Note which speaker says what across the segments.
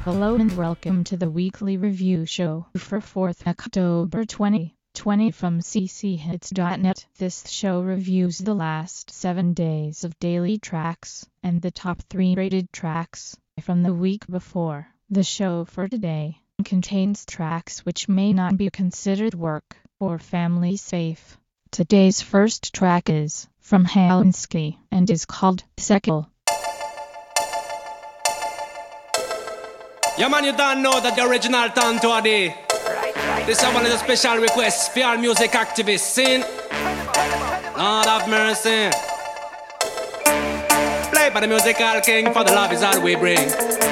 Speaker 1: Hello and welcome to the weekly review show for 4th October 2020 from cchits.net. This show reviews the last 7 days of daily tracks and the top 3 rated tracks from the week before. The show for today contains tracks which may not be considered work or family safe. Today's first track is from Halinski and is called Sekil.
Speaker 2: Yeah man, you don't know that the original Tanto Adi. This one is a special request for all music activists, sing. Lord have mercy. Play by the musical king, for the love is all we bring.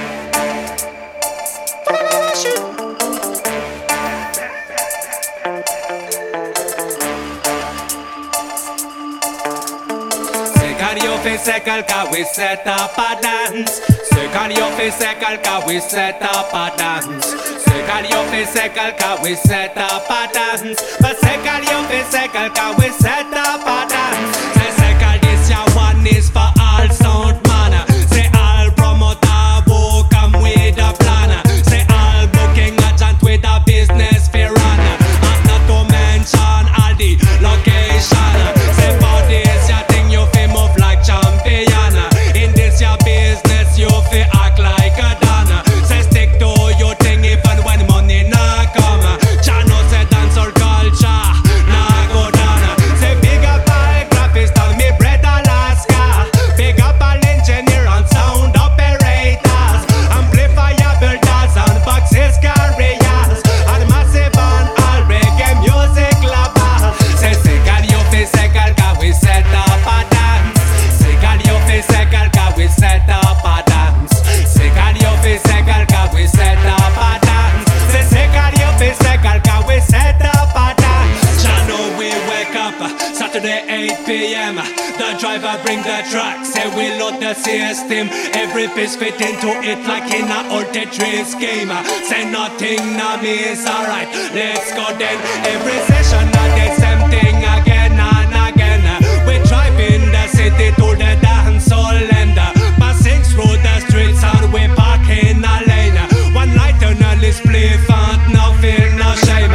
Speaker 2: C'est quelqu'un, we set up a dance. C'est quelqu'un, c'est quelqu'un, we set up a dance. C'est quelqu'un, c'est quelqu'un, we set up a dance. But c'est quelqu'un, c'est quelqu'un, we set up a dance. C'est quelqu'un, this your one is for all sound man. C'est all promoter who come with a plan. C'est all booking agent with a business for run. And not to mention all the location. C'est for this your thing you feel move like champion. In this your business you feel act like a donna. Say stick to your thing even when money not come. Chano say dancehall culture nah go down. Say big up all graphics tell me bread Alaska. Big up all engineer and sound operators. Amplifier builders and boxes carriers. And massive and all reggae music lovers. Say can you feel say can we set up a dance? C'est quelqu'un, we set up a dance. C'est quelqu'un, c'est quelqu'un, we set up a dance. C'est quelqu'un, c'est quelqu'un, we set up a dance. Ya know we wake up Saturday 8 p.m. The driver bring the truck, say we load the system. Every piece fit into it like in a old Tetris game. Say nothing now me is alright, let's go then. Every session now the same thing again and again. We drive in the city to the dance hall end. Passing through the streets and we park in a lane. One light on a list spliff and no fear, no shame.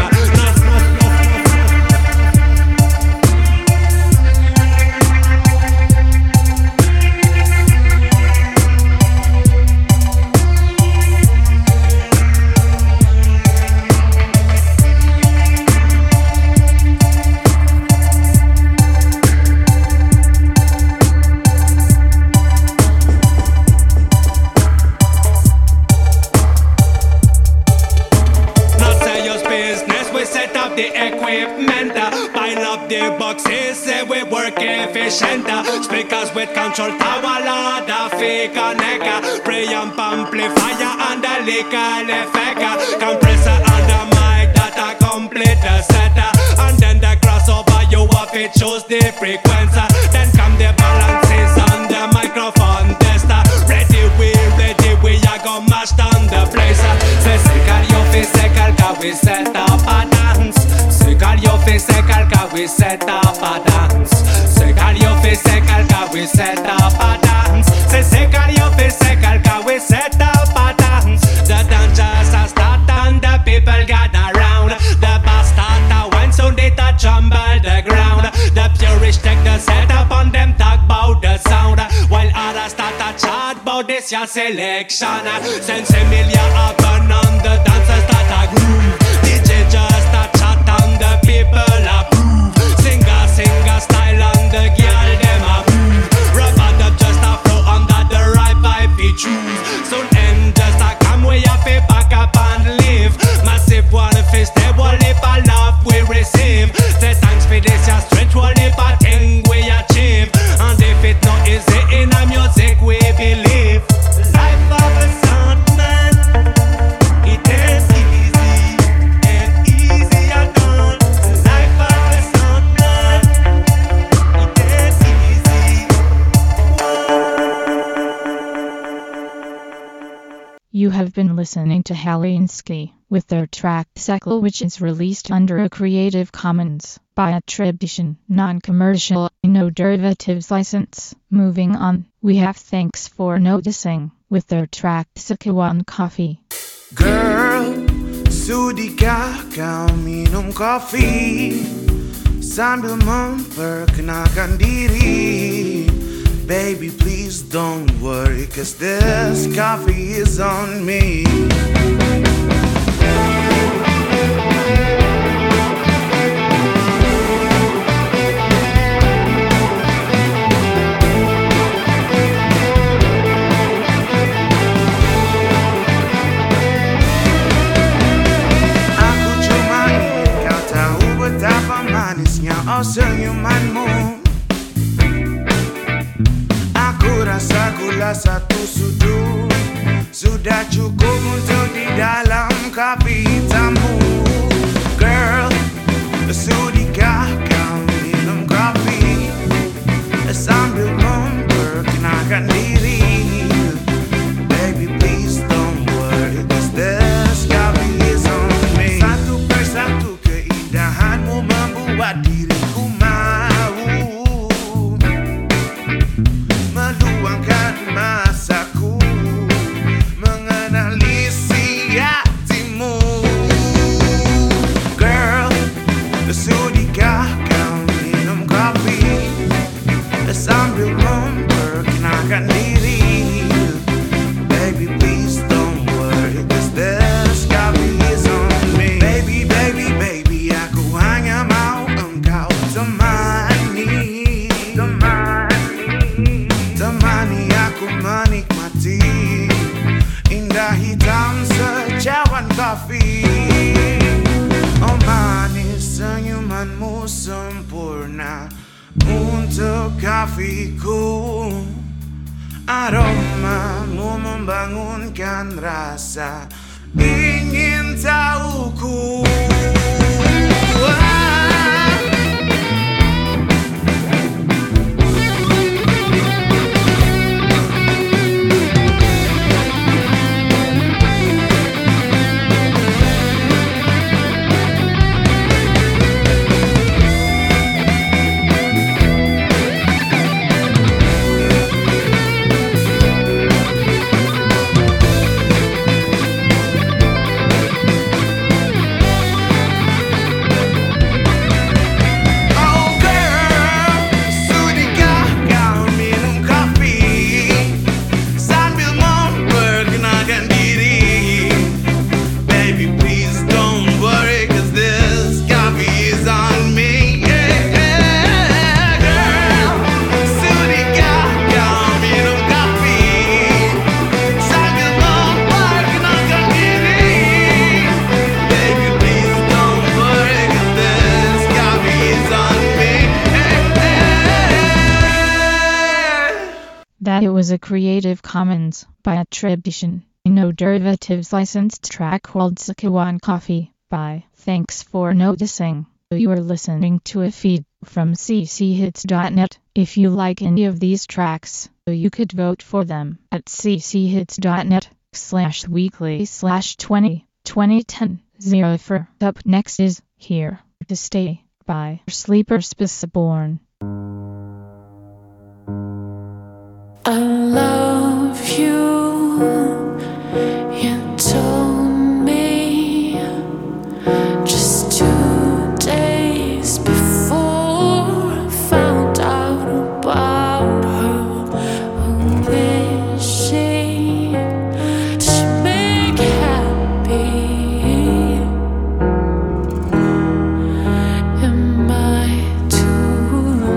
Speaker 2: Speakers with control tower, loud of fake connector. Preamp amplifier and a liquor effect. Compressor and the mic that a complete the setter. And then the crossover you have to choose the frequency. Then come the balances and the microphone tester. Ready we are go mash down the place. C'est quelqu'un, we set up a dance. C'est quelqu'un, we set up a dance. C'est quelqu'un, we set up a dance. C'est quelqu'un, we set up a dance. The dancers are start and the people gather round. The bass start to wine so they to jumble the ground. The purists take the setup on them talk about the sound. While others start to chat about this your selection. Since Emilia are burn on the dancers start a groove. DJ just a chat and the people approve. Singer style and the girl them a move. Rubber up just a flow under the right vibe we choose. So end just a come we have to back up and live. Massive one fist they will live a love we receive. The thanks for this your strength will live a thing we achieve. And if it not easy in a music we believe. Life of a sound man, it is easy and easier done. Life of a sound man, it is easy.
Speaker 1: You have been listening to Halinski with their track Sekil, which is released under a Creative Commons by attribution, non-commercial, no derivatives license. Moving on, we have Thanks for Noticing with their track Sikiwan Coffee.
Speaker 3: Girl, sudi ka kau minum kopi sambil memperkenalkan diri. Baby, please don't worry, 'cause this coffee is on me. Aku cuma ingin kau tahu betapa manisnya senyumanmu. Aku rasa gula satu sudut sudah cukup untuk di dalam kopi hitammu. Girl, sudikah kau minum kopi sambil memperkenalkan diri. Baby, please don't worry, 'cause this coffee is on me. Satu persatu keindahanmu membuat diriku mau meluangkan masaku mengenali si hatimu. Girl, sudikah kau minum kopi sambil memperkenalkan diri. Baby, please don't worry, 'cause this coffee is on me. Baby, baby, baby, aku hanya mau engkau temani. Temani aku menikmati indah hitam secawan kopi. Oh manis senyumanmu sempurna untuk kopiku. Aromamu membangunkan rasa ingin tahuku.
Speaker 1: That it was a Creative Commons by attribution, no derivatives licensed track called Sakawan Coffee by. Thanks for noticing. You are listening to a feed from cchits.net. If you like any of these tracks, you could vote for them at cchits.net/weekly/2010. Up next is Here to Stay by Sleeper Spaceborn.
Speaker 4: I love you, you told me just 2 days before I found out about her. Who is she? Does she make happy? Am I too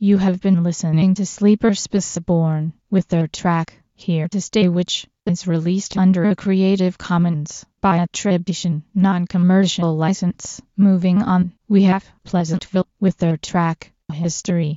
Speaker 1: You have been listening to Sleeper Spaceborne with their track Here to Stay, which is released under a Creative Commons by attribution, non-commercial license. Moving on, we have Pleasantville with their track History.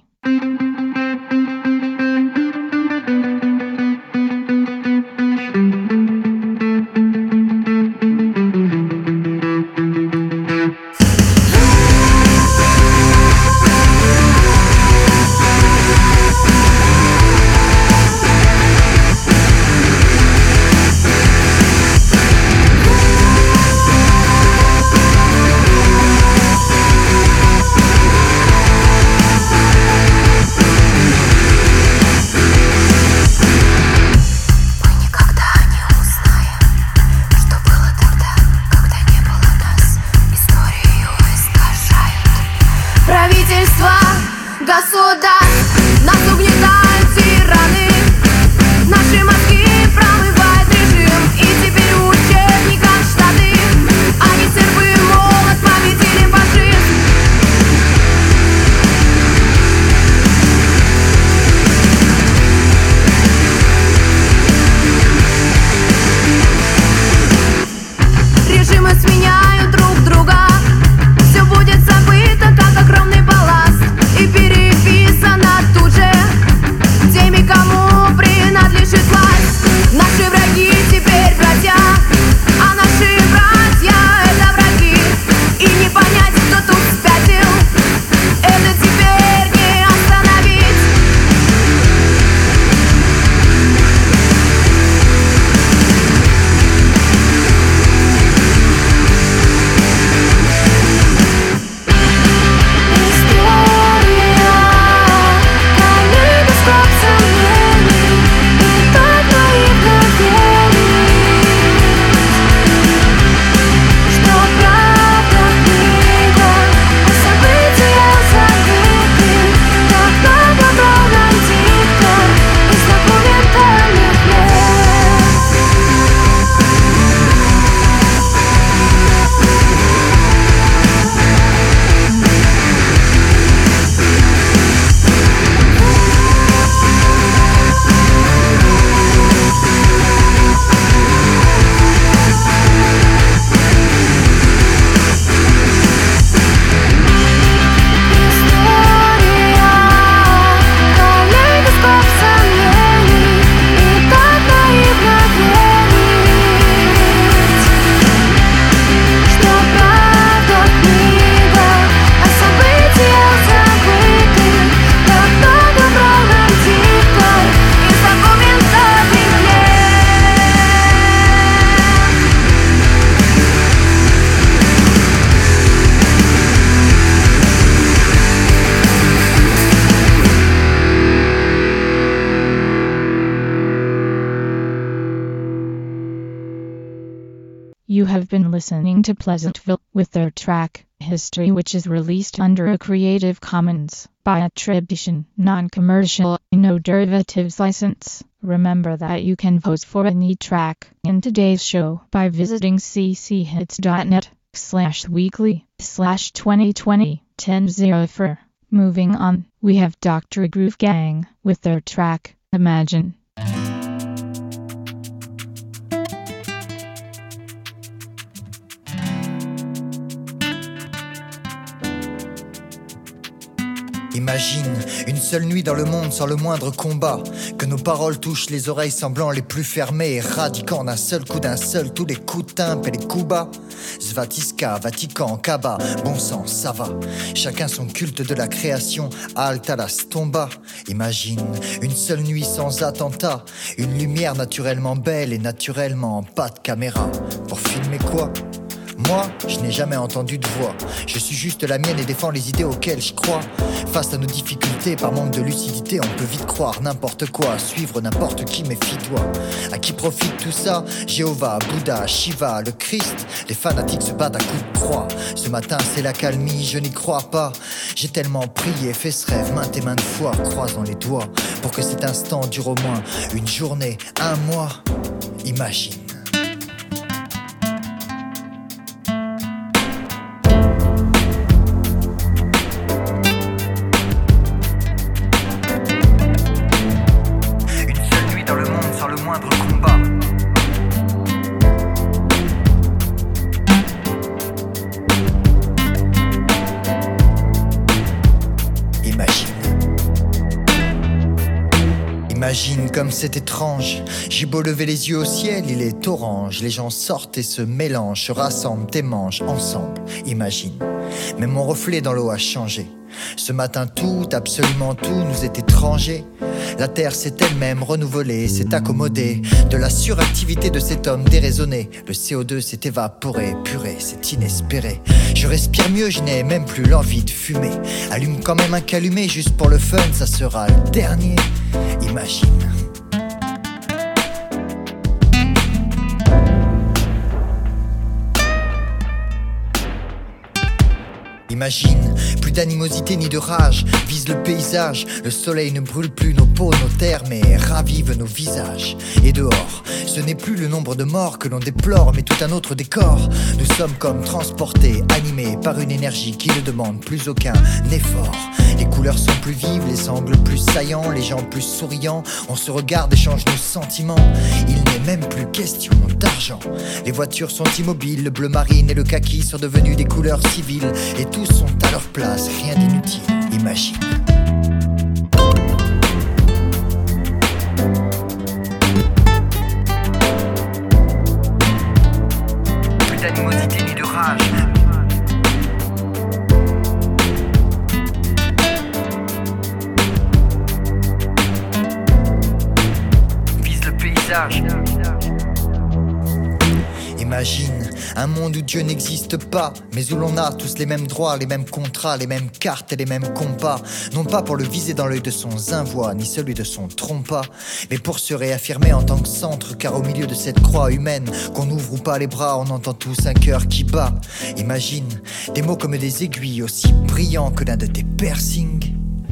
Speaker 5: Государств нас угнетают тираны. Наши мозги промывает режим, и теперь в учебниках штаты. Они сербы, молот, победили фашизм. Режимы сменяют друг друга. Все будет забыто, как огромный балласт, и переписано тут же теми, кому принадлежит власть. Наши враги теперь братья, а наши братья — это враги. И не понять, кто тут спятил, это теперь не остановить.
Speaker 1: You have been listening to Pleasantville with their track History, which is released under a Creative Commons by attribution, non-commercial, no derivatives license. Remember that you can vote for any track in today's show by visiting cchits.net/weekly/2020-1004. Moving on, we have Dr. Groove Gang with their track Imagine.
Speaker 6: Imagine une seule nuit dans le monde sans le moindre combat, que nos paroles touchent les oreilles semblant les plus fermées, éradiquant d'un seul coup tous les coups de timbre et les coups bas. Svatiska, Vatican, Kaba, bon sang, ça va. Chacun son culte de la création, halte à la stomba. Imagine une seule nuit sans attentat, une lumière naturellement belle et naturellement pas de caméra. Pour filmer quoi ? Moi, je n'ai jamais entendu de voix. Je suis juste la mienne et défends les idées auxquelles je crois. Face à nos difficultés, par manque de lucidité, on peut vite croire n'importe quoi, suivre n'importe qui, méfie-toi. À qui profite tout ça ? Jéhovah, Bouddha, Shiva, le Christ. Les fanatiques se battent à coups de croix. Ce matin, c'est l'accalmie, je n'y crois pas. J'ai tellement prié, fait ce rêve maintes et maintes fois, croisant les doigts, pour que cet instant dure au moins une journée, un mois. Imagine. Imagine comme c'est étrange. J'ai beau lever les yeux au ciel, il est orange. Les gens sortent et se mélangent, se rassemblent et mangent ensemble. Imagine, même mon reflet dans l'eau a changé. Ce matin tout, absolument tout nous est étranger. La terre s'est elle-même renouvelée, s'est accommodée de la suractivité de cet homme déraisonné. Le CO2 s'est évaporé, purée, c'est inespéré. Je respire mieux, je n'ai même plus l'envie de fumer. Allume quand même un calumet juste pour le fun, ça sera le dernier. Imagine. Imagine, plus d'animosité ni de rage, vise le paysage, le soleil ne brûle plus nos peaux, nos terres, mais ravive nos visages. Et dehors, ce n'est plus le nombre de morts que l'on déplore, mais tout un autre décor. Nous sommes comme transportés, animés par une énergie qui ne demande plus aucun effort. Les couleurs sont plus vives, les angles plus saillants, les gens plus souriants. On se regarde, échange nos sentiments. Il n'est même plus question d'argent. Les voitures sont immobiles, le bleu marine et le kaki sont devenus des couleurs civiles. Et tous sont à leur place, rien d'inutile, imagine. Plus d'animosité ni de rage. Vise le paysage. Imagine un monde où Dieu n'existe pas, mais où l'on a tous les mêmes droits, les mêmes contrats, les mêmes cartes et les mêmes compas. Non pas pour le viser dans l'œil de son zinvoix, ni celui de son trompa, mais pour se réaffirmer en tant que centre, car au milieu de cette croix humaine, qu'on ouvre ou pas les bras, on entend tous un cœur qui bat. Imagine des mots comme des aiguilles, aussi brillants que l'un de tes piercings.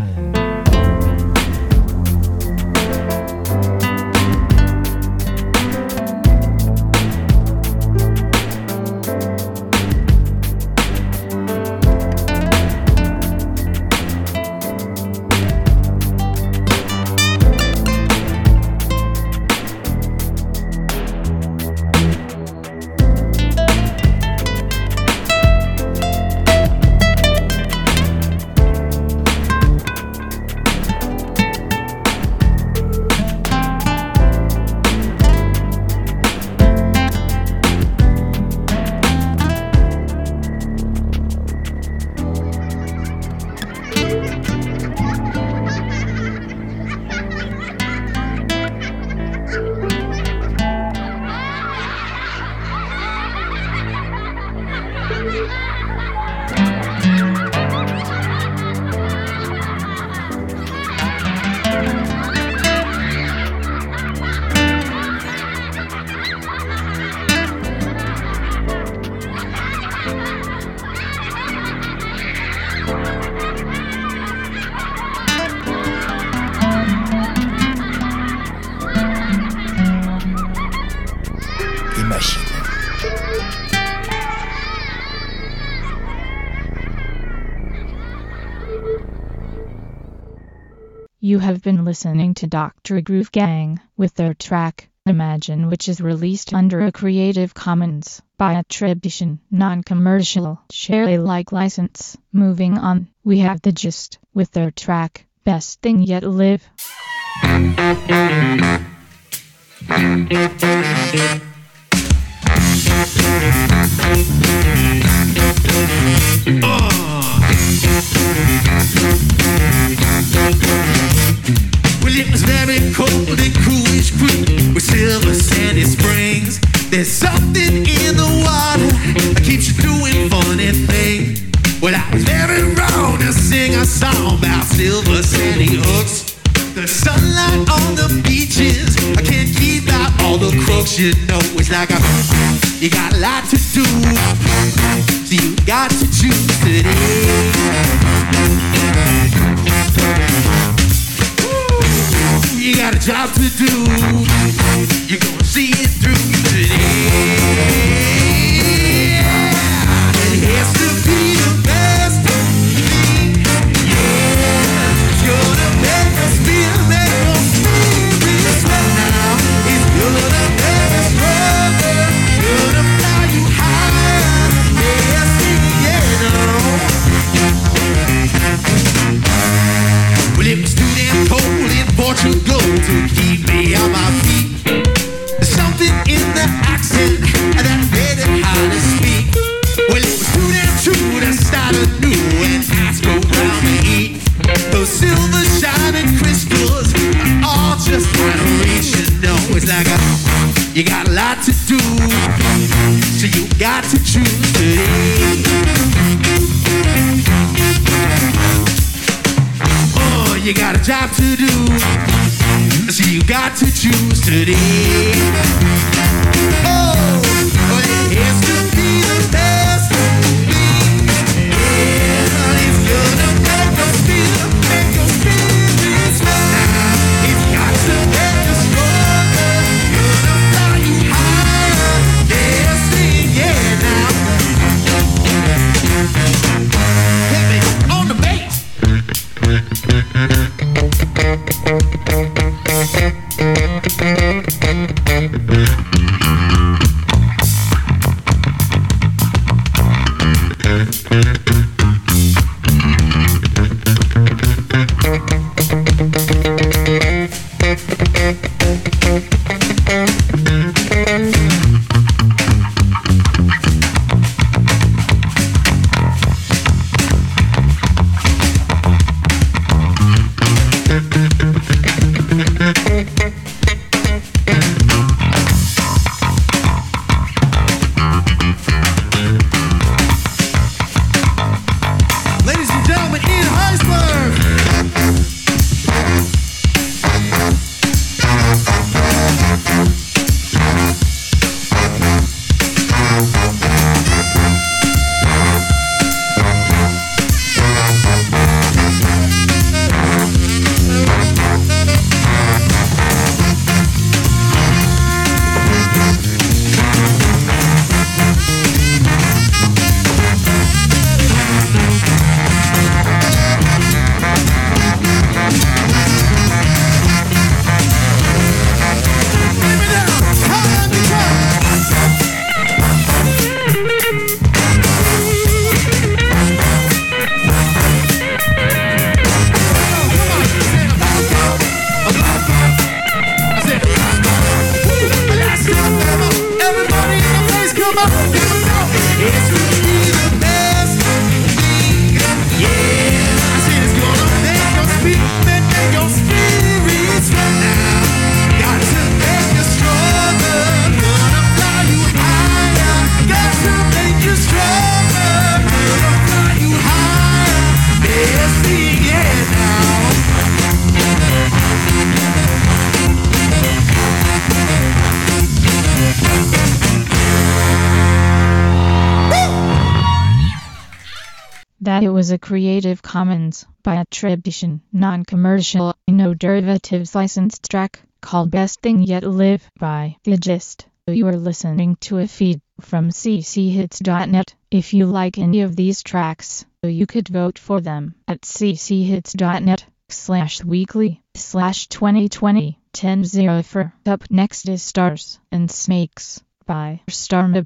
Speaker 1: You have been listening to Dr. Groove Gang with their track Imagine, which is released under a Creative Commons by attribution, non-commercial, share Alike license. Moving on, we have The Gist with their track Best Thing Yet Live.
Speaker 2: Well, it was very cold and coolish creek with silver sandy springs. There's something in the water that keeps you doing funny things. Well, I was very wrong to sing a song about silver sandy hooks. The sunlight on the beaches, I can't keep out all the crooks. You know, it's like you got a lot to do, so you got to choose today. You got a job to do, you're gonna see it through today. It has to be the best thing, yeah. You're the best feeling this right now. It's you're the best brother, gonna fly you higher. Yes, yeah, no. Well, it was too damn cold in Portugal to got a new and ask around to eat. Those silver shining crystals are all just out of reach. You know, it's like you got a lot to do, so you got to choose today. Oh, you got a job to do, so you got to choose today. Oh, it has to be the best thing. Yeah, it's gonna make us feel, make us feel now. It's got to make us stronger, gonna fly you higher. Yeah, sing, yeah, now. Hit me on the bass.
Speaker 1: That it was a Creative Commons by attribution, non-commercial, no derivatives licensed track called Best Thing Yet Live by The Gist. You are listening to a feed from cchits.net. If you like any of these tracks, you could vote for them at cchits.net/weekly/2020 1004. Up next is Stars and Snakes by Starmob.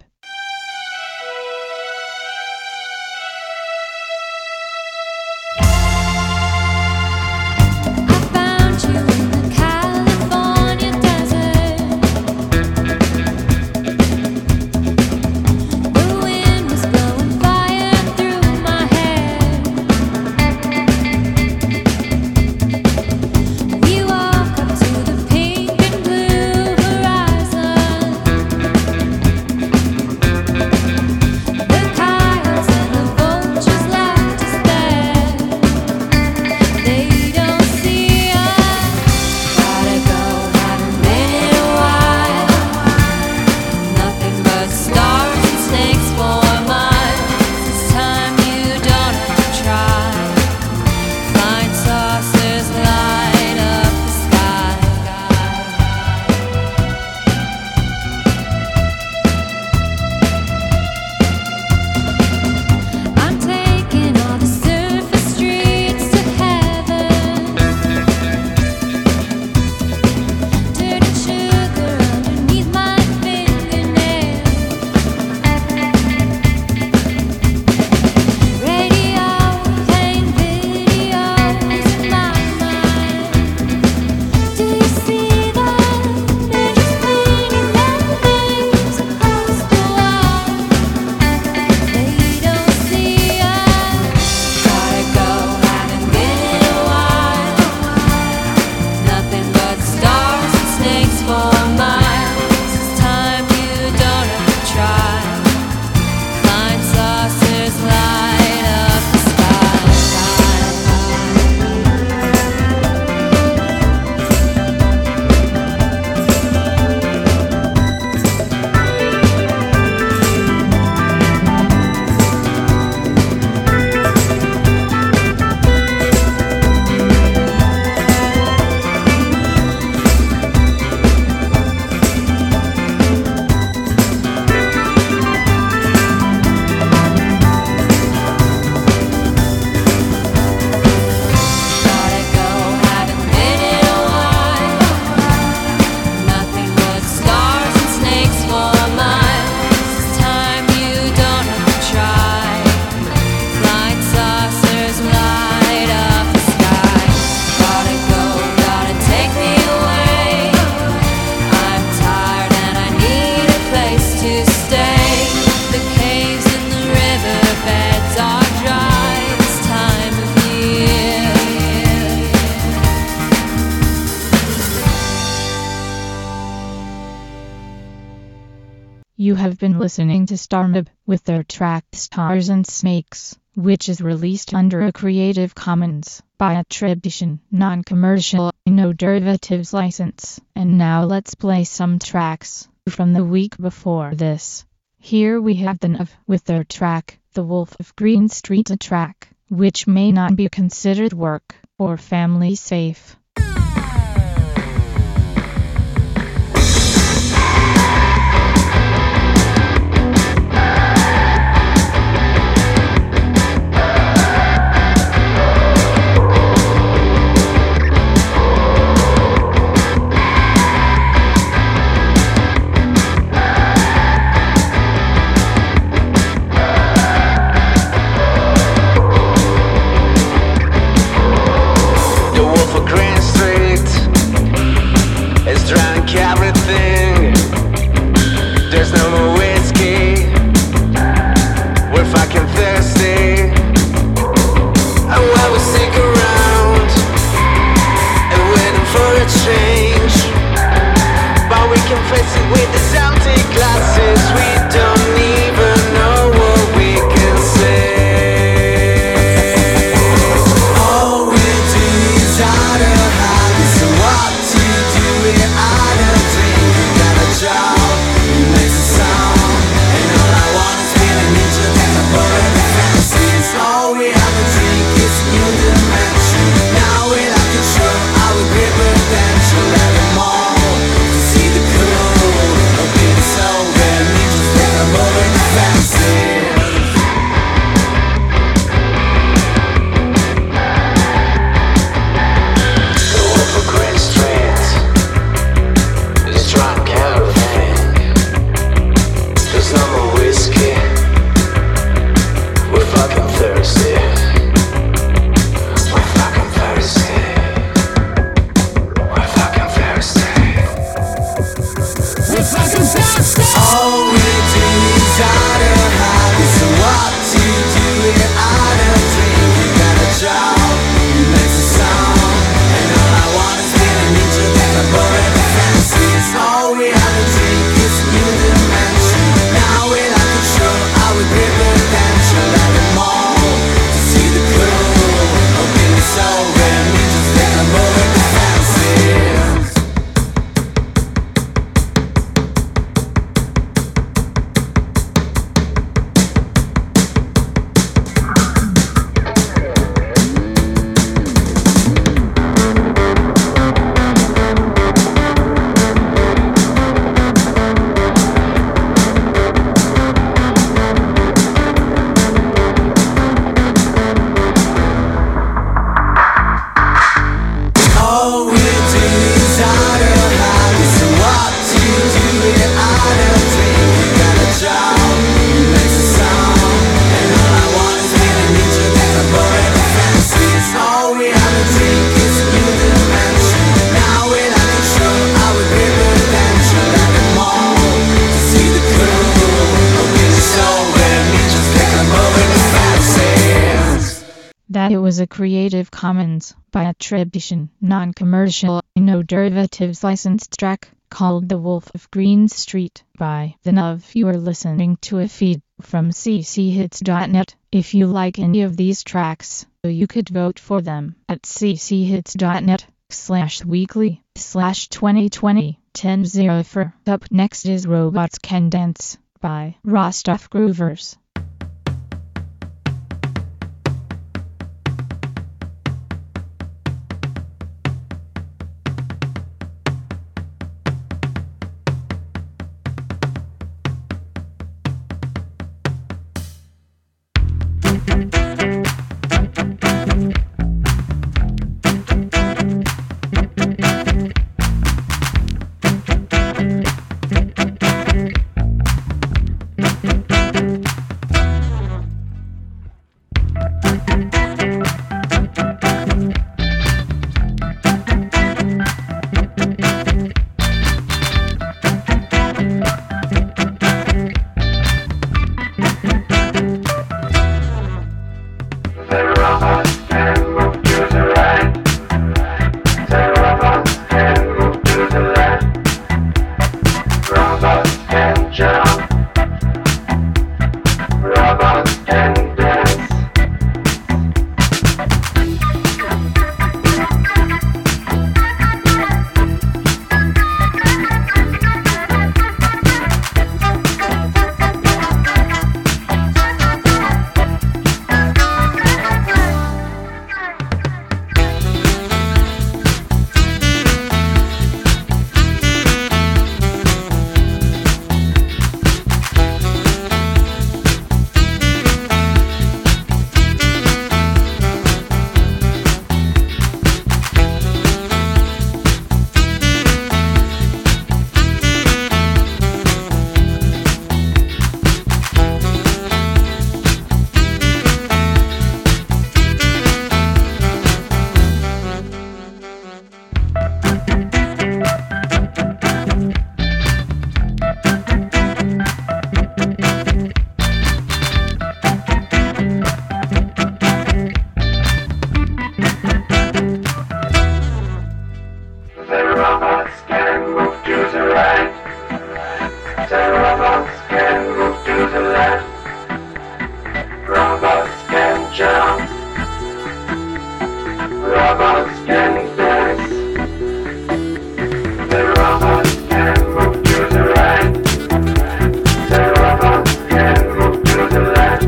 Speaker 4: We
Speaker 1: have been listening to Starmob with their track Stars and Snakes, which is released under a Creative Commons by attribution, non-commercial, no derivatives license. And now let's play some tracks from the week before this. Here we have the Nav with their track The Wolf of Green Street, a track which may not be considered work or family safe. It was a Creative Commons by attribution, non-commercial, no derivatives licensed track called The Wolf of Green Street by the Nav. You are listening to a feed from cchits.net. If you like any of these tracks, you could vote for them at cchits.net/weekly/2020-1004. Up next is Robots Can Dance by Rostov Groovers.
Speaker 7: Robots can jump. jump. Robots can dance. The robots can move to the right. The robots can move to the left.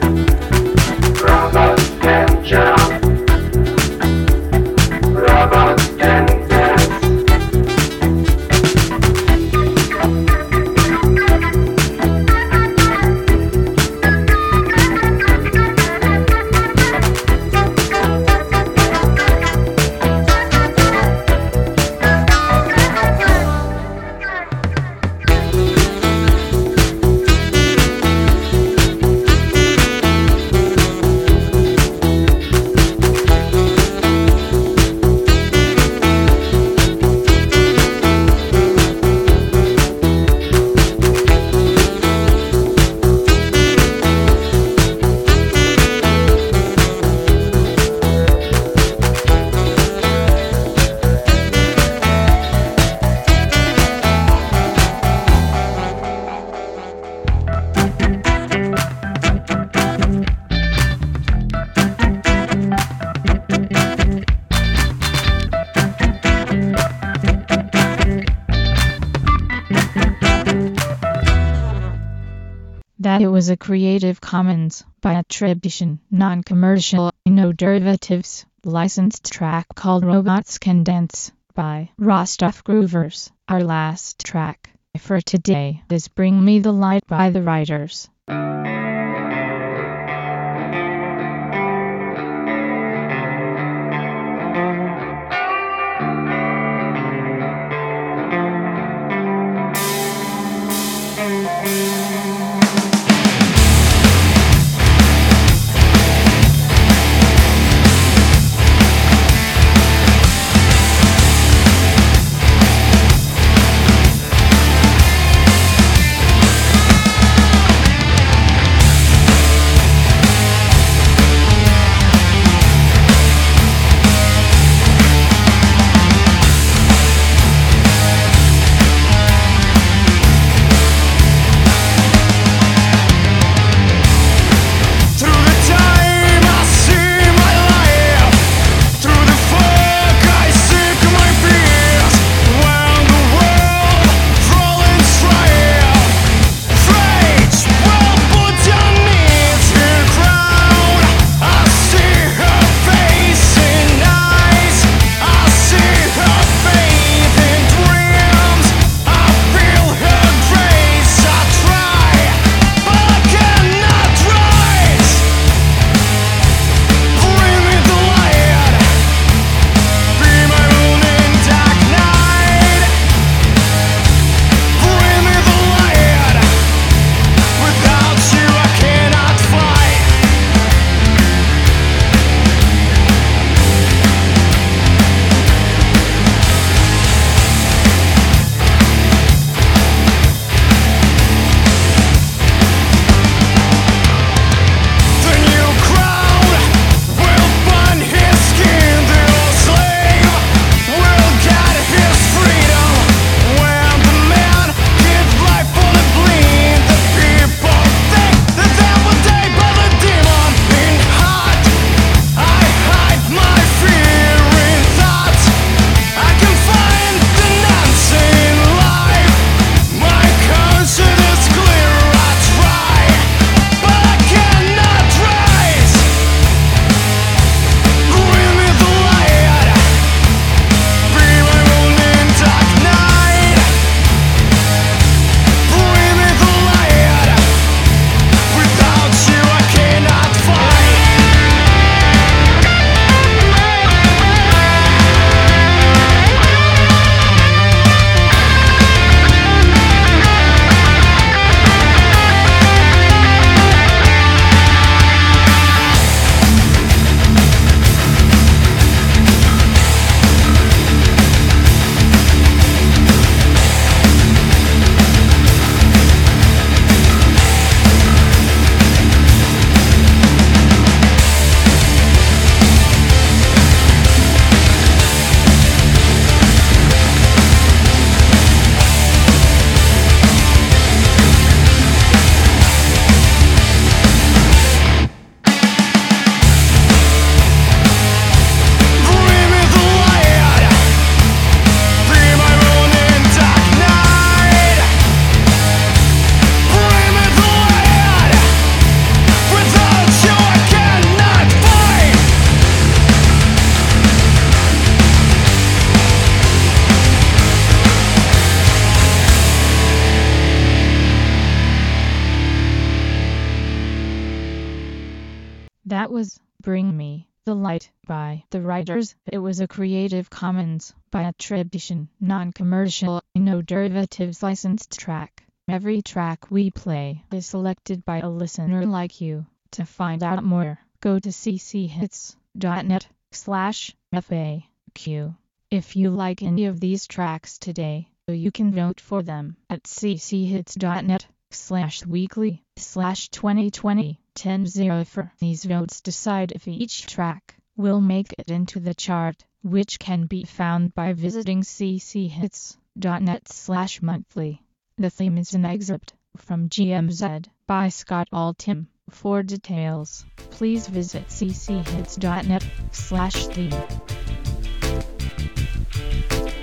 Speaker 7: Robots can jump. Robots can dance.
Speaker 1: That it was a Creative Commons by attribution, non-commercial, no derivatives, licensed track called Robots Can Dance by Rostov Groovers. Our last track for today is Bring Me the Light by The Riders. Bring Me the Light by The Writers. It was a Creative Commons by attribution, non-commercial, no derivatives licensed track. Every track we play is selected by a listener like you. To find out more, go to cchits.net/FAQ. If you like any of these tracks today, you can vote for them at cchits.net/weekly/2020-1004. These votes decide if each track will make it into the chart, which can be found by visiting cchits.net/monthly. The theme is an excerpt from GMZ by Scott Altham. For details, please visit cchits.net/theme.